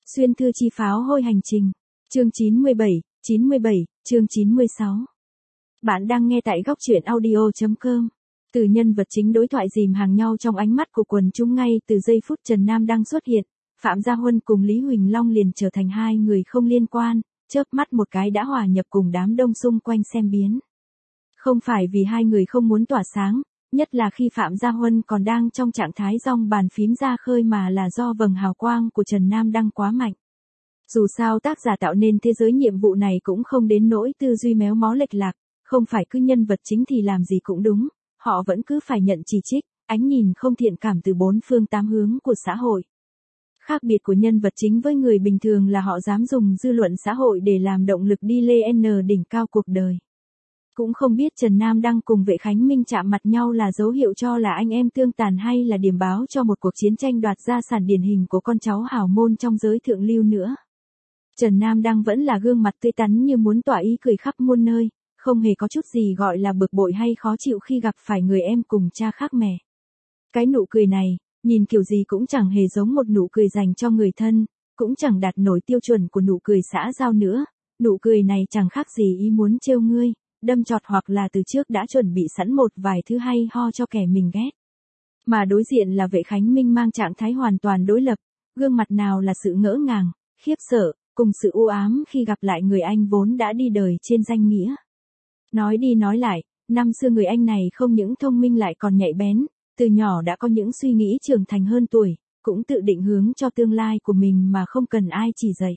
Xuyên thư chi pháo hôi hành trình. Chương 97, chương 96. Bạn đang nghe tại góc truyện audio.com. Từ nhân vật chính đối thoại dìm hàng nhau trong ánh mắt của quần chúng ngay từ giây phút Trần Nam Đăng xuất hiện, Phạm Gia Huân cùng Lý Huỳnh Long liền trở thành hai người không liên quan, chớp mắt một cái đã hòa nhập cùng đám đông xung quanh xem biến. Không phải vì hai người không muốn tỏa sáng, nhất là khi Phạm Gia Huân còn đang trong trạng thái dong bàn phím ra khơi, mà là do vầng hào quang của Trần Nam Đăng quá mạnh. Dù sao tác giả tạo nên thế giới nhiệm vụ này cũng không đến nỗi tư duy méo mó lệch lạc, không phải cứ nhân vật chính thì làm gì cũng đúng, họ vẫn cứ phải nhận chỉ trích, ánh nhìn không thiện cảm từ bốn phương tám hướng của xã hội. Khác biệt của nhân vật chính với người bình thường là họ dám dùng dư luận xã hội để làm động lực đi lên đỉnh cao cuộc đời. Cũng không biết Trần Nam Đăng cùng Vệ Khánh Minh chạm mặt nhau là dấu hiệu cho là anh em tương tàn hay là điểm báo cho một cuộc chiến tranh đoạt gia sản điển hình của con cháu hào môn trong giới thượng lưu nữa. Trần Nam Đăng vẫn là gương mặt tươi tắn như muốn tỏa ý cười khắp muôn nơi, không hề có chút gì gọi là bực bội hay khó chịu khi gặp phải người em cùng cha khác mẹ. Cái nụ cười này, nhìn kiểu gì cũng chẳng hề giống một nụ cười dành cho người thân, cũng chẳng đạt nổi tiêu chuẩn của nụ cười xã giao nữa, nụ cười này chẳng khác gì ý muốn trêu ngươi, đâm chọt hoặc là từ trước đã chuẩn bị sẵn một vài thứ hay ho cho kẻ mình ghét. Mà đối diện là Vệ Khánh Minh mang trạng thái hoàn toàn đối lập, gương mặt nào là sự ngỡ ngàng, khiếp sợ, cùng sự u ám khi gặp lại người anh vốn đã đi đời trên danh nghĩa. Nói đi nói lại, năm xưa người anh này không những thông minh lại còn nhạy bén, từ nhỏ đã có những suy nghĩ trưởng thành hơn tuổi, cũng tự định hướng cho tương lai của mình mà không cần ai chỉ dạy.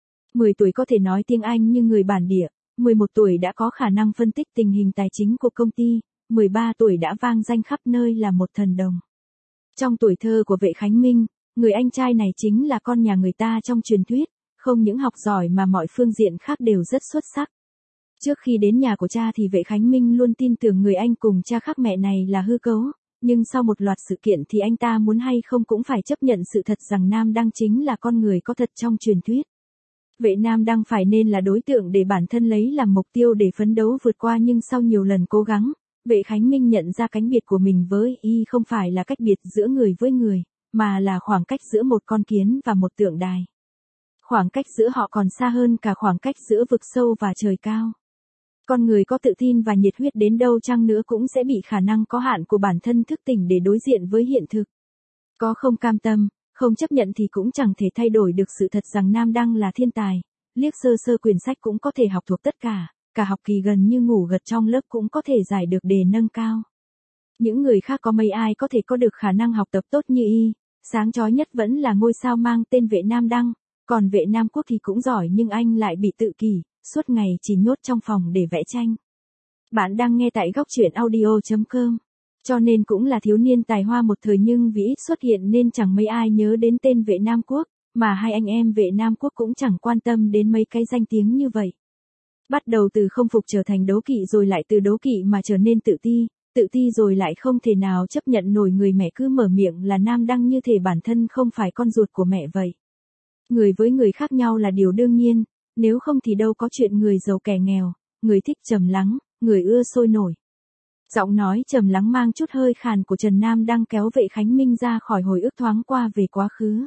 10 tuổi có thể nói tiếng Anh như người bản địa, 11 tuổi đã có khả năng phân tích tình hình tài chính của công ty, 13 tuổi đã vang danh khắp nơi là một thần đồng. Trong tuổi thơ của Vệ Khánh Minh, người anh trai này chính là con nhà người ta trong truyền thuyết, không những học giỏi mà mọi phương diện khác đều rất xuất sắc. Trước khi đến nhà của cha thì Vệ Khánh Minh luôn tin tưởng người anh cùng cha khác mẹ này là hư cấu, nhưng sau một loạt sự kiện thì anh ta muốn hay không cũng phải chấp nhận sự thật rằng Nam Đăng chính là con người có thật trong truyền thuyết. Vệ Nam Đăng phải nên là đối tượng để bản thân lấy làm mục tiêu để phấn đấu vượt qua, nhưng sau nhiều lần cố gắng, Vệ Khánh Minh nhận ra cánh biệt của mình với y không phải là cách biệt giữa người với người, mà là khoảng cách giữa một con kiến và một tượng đài. Khoảng cách giữa họ còn xa hơn cả khoảng cách giữa vực sâu và trời cao. Con người có tự tin và nhiệt huyết đến đâu chăng nữa cũng sẽ bị khả năng có hạn của bản thân thức tỉnh để đối diện với hiện thực. Có không cam tâm, không chấp nhận thì cũng chẳng thể thay đổi được sự thật rằng Nam Đăng là thiên tài, liếc sơ sơ quyển sách cũng có thể học thuộc tất cả học kỳ gần như ngủ gật trong lớp cũng có thể giải được đề nâng cao. Những người khác có mấy ai có thể có được khả năng học tập tốt như y, sáng chói nhất vẫn là ngôi sao mang tên Vệ Nam Đăng, còn Vệ Nam Quốc thì cũng giỏi nhưng anh lại bị tự kỷ, suốt ngày chỉ nhốt trong phòng để vẽ tranh. Bạn đang nghe tại góc truyện audio.com. Cho nên cũng là thiếu niên tài hoa một thời nhưng vì ít xuất hiện nên chẳng mấy ai nhớ đến tên Vệ Nam Quốc, mà hai anh em Vệ Nam Quốc cũng chẳng quan tâm đến mấy cái danh tiếng như vậy. Bắt đầu từ không phục trở thành đố kỵ, rồi lại từ đố kỵ mà trở nên tự ti rồi lại không thể nào chấp nhận nổi người mẹ cứ mở miệng là Nam Đăng như thể bản thân không phải con ruột của mẹ vậy. Người với người khác nhau là điều đương nhiên, nếu không thì đâu có chuyện người giàu kẻ nghèo, người thích trầm lắng, người ưa sôi nổi. Giọng nói trầm lắng mang chút hơi khàn của Trần Nam Đăng kéo Vệ Khánh Minh ra khỏi hồi ức thoáng qua về quá khứ.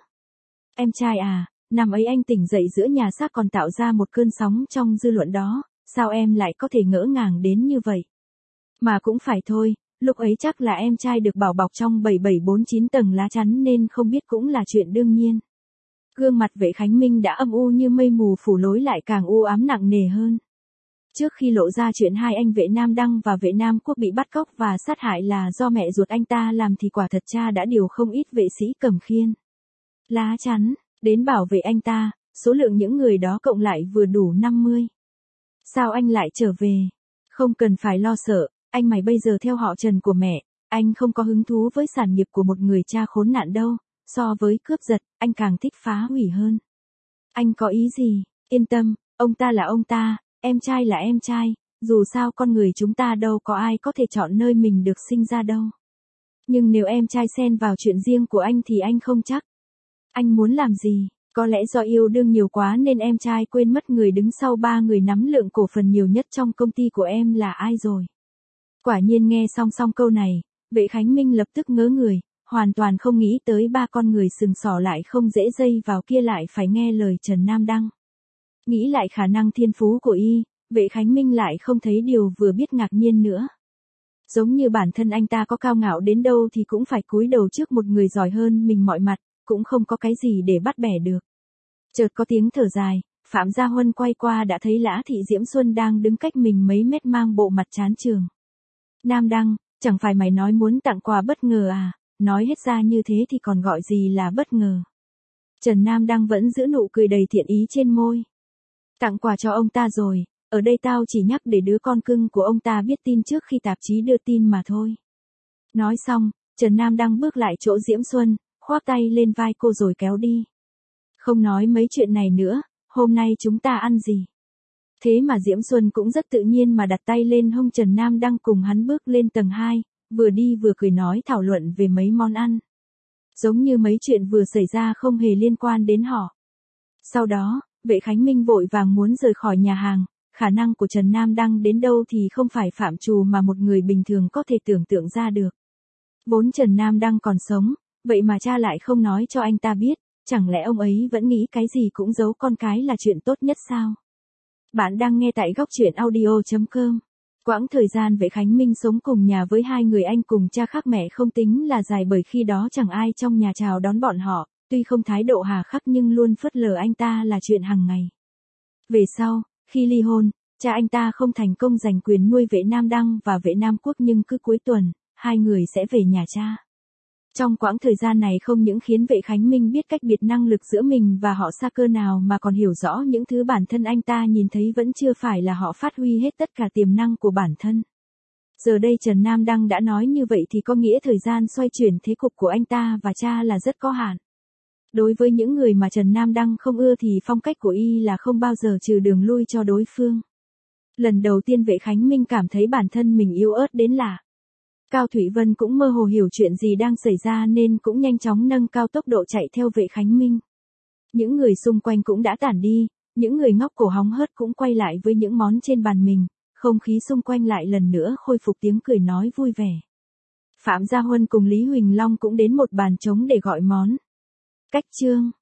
Em trai à, năm ấy anh tỉnh dậy giữa nhà xác còn tạo ra một cơn sóng trong dư luận đó, sao em lại có thể ngỡ ngàng đến như vậy? Mà cũng phải thôi, lúc ấy chắc là em trai được bảo bọc trong 7749 tầng lá chắn nên không biết cũng là chuyện đương nhiên. Gương mặt Vệ Khánh Minh đã âm u như mây mù phủ lối lại càng u ám nặng nề hơn. Trước khi lộ ra chuyện hai anh Vệ Nam Đăng và Vệ Nam Quốc bị bắt cóc và sát hại là do mẹ ruột anh ta làm thì quả thật cha đã điều không ít vệ sĩ cầm khiên, lá chắn đến bảo vệ anh ta, số lượng những người đó cộng lại vừa đủ 50. Sao anh lại trở về? Không cần phải lo sợ, anh mày bây giờ theo họ Trần của mẹ, anh không có hứng thú với sản nghiệp của một người cha khốn nạn đâu, so với cướp giật, anh càng thích phá hủy hơn. Anh có ý gì? Yên tâm, ông ta là ông ta, em trai là em trai, dù sao con người chúng ta đâu có ai có thể chọn nơi mình được sinh ra đâu. Nhưng nếu em trai xen vào chuyện riêng của anh thì anh không chắc. Anh muốn làm gì? Có lẽ do yêu đương nhiều quá nên em trai quên mất người đứng sau ba người nắm lượng cổ phần nhiều nhất trong công ty của em là ai rồi. Quả nhiên nghe song câu này, Vệ Khánh Minh lập tức ngớ người, hoàn toàn không nghĩ tới ba con người sừng sỏ lại không dễ dây vào kia lại phải nghe lời Trần Nam Đăng. Nghĩ lại khả năng thiên phú của y, Vệ Khánh Minh lại không thấy điều vừa biết ngạc nhiên nữa. Giống như bản thân anh ta có cao ngạo đến đâu thì cũng phải cúi đầu trước một người giỏi hơn mình mọi mặt, cũng không có cái gì để bắt bẻ được. Chợt có tiếng thở dài, Phạm Gia Huân quay qua đã thấy Lã Thị Diễm Xuân đang đứng cách mình mấy mét mang bộ mặt chán chường. Nam Đăng, chẳng phải mày nói muốn tặng quà bất ngờ à, nói hết ra như thế thì còn gọi gì là bất ngờ. Trần Nam Đăng vẫn giữ nụ cười đầy thiện ý trên môi. Tặng quà cho ông ta rồi, ở đây tao chỉ nhắc để đứa con cưng của ông ta biết tin trước khi tạp chí đưa tin mà thôi. Nói xong, Trần Nam Đăng bước lại chỗ Diễm Xuân, khoác tay lên vai cô rồi kéo đi. Không nói mấy chuyện này nữa, hôm nay chúng ta ăn gì? Thế mà Diễm Xuân cũng rất tự nhiên mà đặt tay lên hông Trần Nam Đăng cùng hắn bước lên tầng 2, vừa đi vừa cười nói thảo luận về mấy món ăn. Giống như mấy chuyện vừa xảy ra không hề liên quan đến họ. Sau đó, Vệ Khánh Minh vội vàng muốn rời khỏi nhà hàng, khả năng của Trần Nam Đăng đến đâu thì không phải phạm trù mà một người bình thường có thể tưởng tượng ra được. Vốn Trần Nam Đăng còn sống, vậy mà cha lại không nói cho anh ta biết, chẳng lẽ ông ấy vẫn nghĩ cái gì cũng giấu con cái là chuyện tốt nhất sao? Bạn đang nghe tại góc truyện audio.com. Quãng thời gian Vệ Khánh Minh sống cùng nhà với hai người anh cùng cha khác mẹ không tính là dài bởi khi đó chẳng ai trong nhà chào đón bọn họ, tuy không thái độ hà khắc nhưng luôn phớt lờ anh ta là chuyện hàng ngày. Về sau, khi ly hôn, cha anh ta không thành công giành quyền nuôi Vệ Nam Đăng và Vệ Nam Quốc nhưng cứ cuối tuần, hai người sẽ về nhà cha. Trong quãng thời gian này không những khiến Vệ Khánh Minh biết cách biệt năng lực giữa mình và họ xa cơ nào mà còn hiểu rõ những thứ bản thân anh ta nhìn thấy vẫn chưa phải là họ phát huy hết tất cả tiềm năng của bản thân. Giờ đây Trần Nam Đăng đã nói như vậy thì có nghĩa thời gian xoay chuyển thế cục của anh ta và cha là rất có hạn. Đối với những người mà Trần Nam Đăng không ưa thì phong cách của y là không bao giờ trừ đường lui cho đối phương. Lần đầu tiên Vệ Khánh Minh cảm thấy bản thân mình yếu ớt đến lạ. Cao Thủy Vân cũng mơ hồ hiểu chuyện gì đang xảy ra nên cũng nhanh chóng nâng cao tốc độ chạy theo Vệ Khánh Minh. Những người xung quanh cũng đã tản đi, những người ngóc cổ hóng hớt cũng quay lại với những món trên bàn mình, không khí xung quanh lại lần nữa khôi phục tiếng cười nói vui vẻ. Phạm Gia Huân cùng Lý Huỳnh Long cũng đến một bàn trống để gọi món. Cách chương